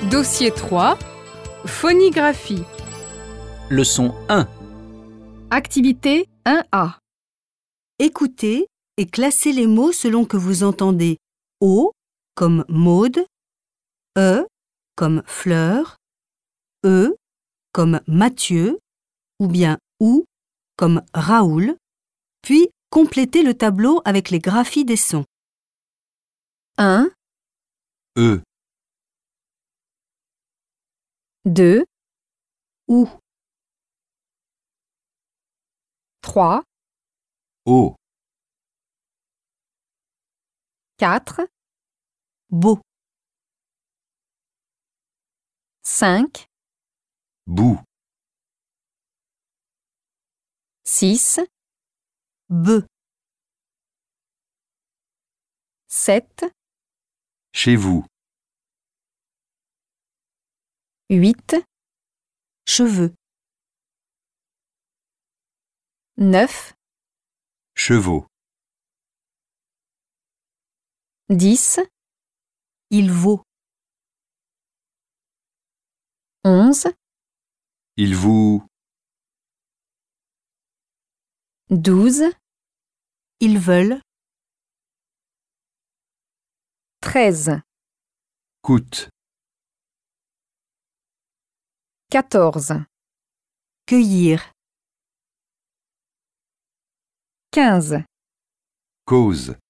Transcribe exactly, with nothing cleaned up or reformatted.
Dossier trois. Phonigraphie. Leçon un. Activité un A. Écoutez et classez les mots selon que vous entendez O comme Maude, E comme fleur, E comme Mathieu ou bien OU comme Raoul, puis complétez le tableau avec les graphies des sons. un, E, deux, OU, trois, O, quatre, Beau, cinq, Bou, six, Bœuf, sept, chez vous, huit, Cheveux, neuf, chevaux, dix, Il vaut, onze, il vous, douze, Ils veulent, treize, coûte, quatorze, Cueillir, quinze, cause.